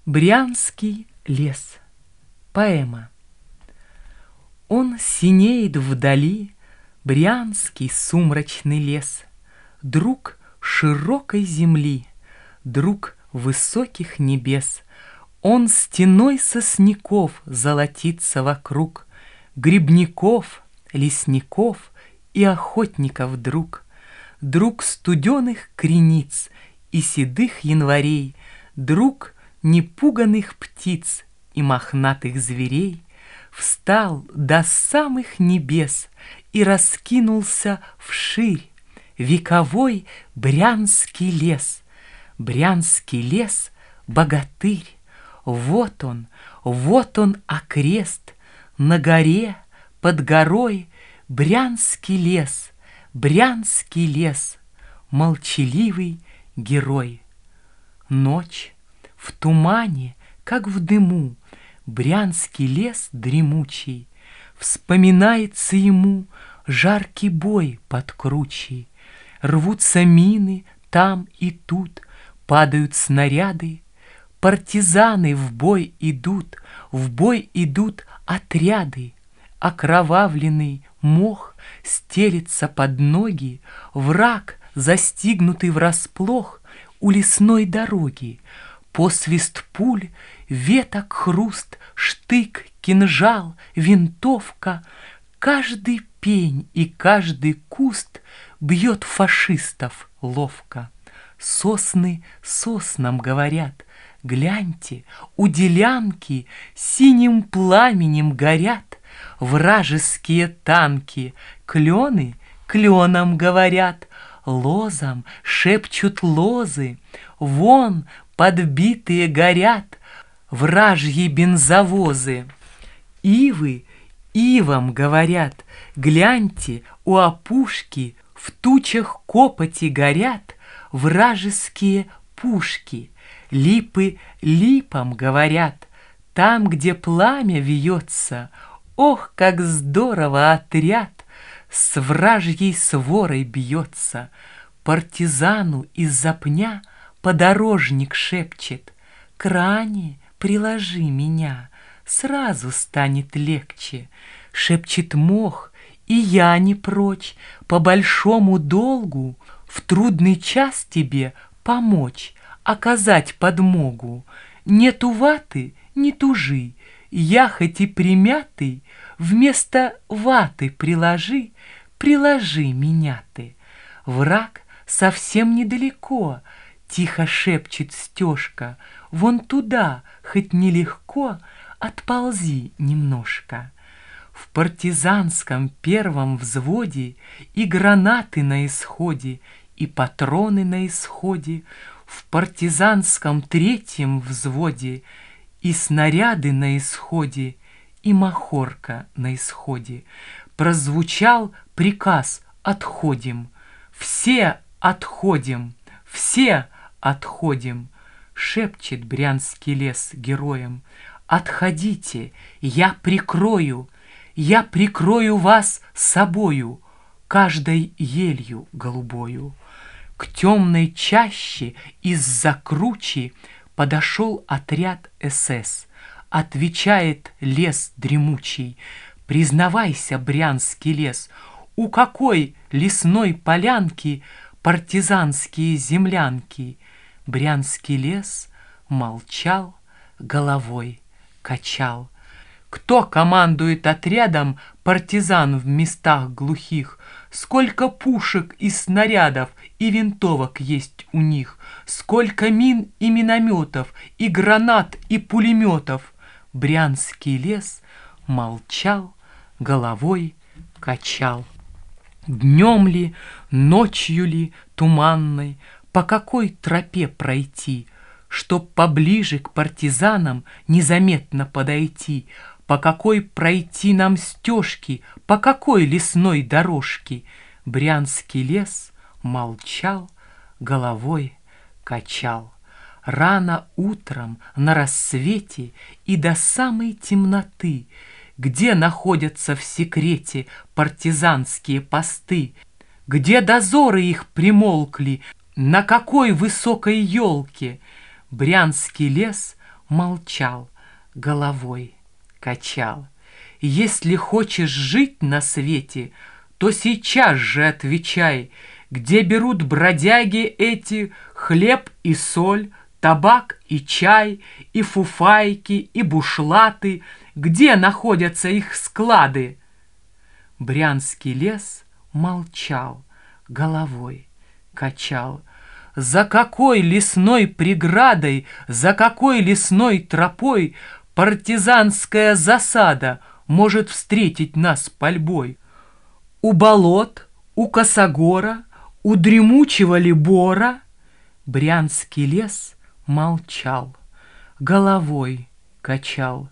Брянский лес. Поэма. Он синеет вдали, Брянский сумрачный лес, Друг широкой земли, Друг высоких небес. Он стеной сосняков золотится вокруг, Грибников, лесников и охотников друг, Друг студеных крениц и седых январей, Друг непуганых птиц и мохнатых зверей. Встал до самых небес и раскинулся вширь вековой Брянский лес. Брянский лес — богатырь. Вот он окрест, на горе, под горой Брянский лес, молчаливый герой. Ночь в тумане, как в дыму, Брянский лес дремучий, вспоминается ему жаркий бой под кручей. Рвутся мины там и тут, падают снаряды, партизаны в бой идут отряды. Окровавленный мох стелется под ноги, враг, застигнутый врасплох у лесной дороги. Посвист пуль, веток хруст, штык, кинжал, винтовка. Каждый пень и каждый куст бьет фашистов ловко. Сосны соснам говорят: гляньте, у делянки синим пламенем горят вражеские танки. Клены кленам говорят, лозам шепчут лозы. Вон подбитые горят вражьи бензовозы. Ивы ивам говорят: гляньте, у опушки в тучах копоти горят вражеские пушки. Липы липам говорят: там, где пламя вьется, ох, как здорово отряд с вражьей сворой бьется. Партизану из-за пня подорожник шепчет: к ране приложи меня, сразу станет легче. Шепчет мох, и я не прочь по большому долгу в трудный час тебе помочь, оказать подмогу. Нету ваты — не тужи, я хоть и примятый, вместо ваты приложи меня ты. Враг совсем недалеко, тихо шепчет Стежка, вон туда, хоть нелегко, отползи немножко. В партизанском первом взводе и гранаты на исходе, и патроны на исходе. В партизанском третьем взводе и снаряды на исходе, и махорка на исходе. Прозвучал приказ: отходим, все отходим, все отходим. Шепчет Брянский лес героям: отходите, я прикрою вас собою, каждой елью голубою. К темной чаще из-за кручи подошел отряд СС. Отвечает лес дремучий: признавайся, Брянский лес, у какой лесной полянки партизанские землянки? Брянский лес молчал, головой качал. Кто командует отрядом партизан в местах глухих? Сколько пушек и снарядов и винтовок есть у них? Сколько мин и минометов, и гранат, и пулеметов? Брянский лес молчал, головой качал. Днем ли, ночью ли туманной, по какой тропе пройти, чтоб поближе к партизанам незаметно подойти? По какой пройти нам стежки, по какой лесной дорожке? Брянский лес молчал, головой качал. Рано утром на рассвете и до самой темноты, где находятся в секрете партизанские посты, где дозоры их примолкли, на какой высокой елке? Брянский лес молчал, головой качал. Если хочешь жить на свете, то сейчас же отвечай, где берут бродяги эти хлеб и соль, табак и чай, и фуфайки, и бушлаты, где находятся их склады? Брянский лес молчал, головой качал. За какой лесной преградой, за какой лесной тропой партизанская засада может встретить нас пальбой? У болот, у косогора, у дремучего ли бора? Брянский лес молчал, головой качал.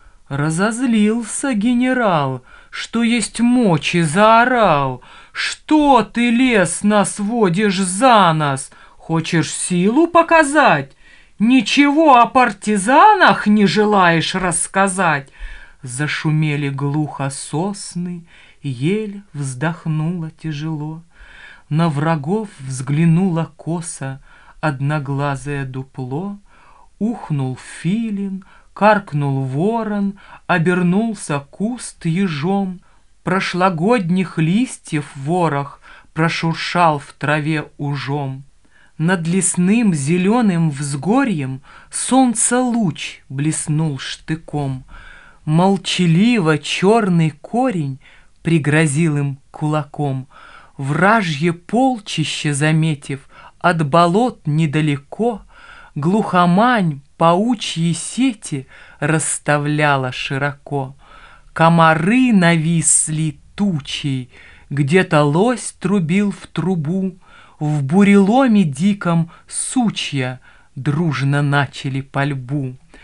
Разозлился генерал, что есть мочи, заорал: «Что ты, лес, нас водишь за нос? Хочешь силу показать? Ничего о партизанах не желаешь рассказать?» Зашумели глухо сосны, ель вздохнула тяжело. На врагов взглянула косо одноглазое дупло. Ухнул филин, каркнул ворон, обернулся куст ежом. Прошлогодних листьев ворох прошуршал в траве ужом. Над лесным зеленым взгорьем солнца луч блеснул штыком. Молчаливо черный корень пригрозил им кулаком. Вражье полчище заметив, от болот недалеко глухомань паучьи сети расставляла широко. Комары нависли тучей, где-то лось трубил в трубу. В буреломе диком сучья дружно начали пальбу.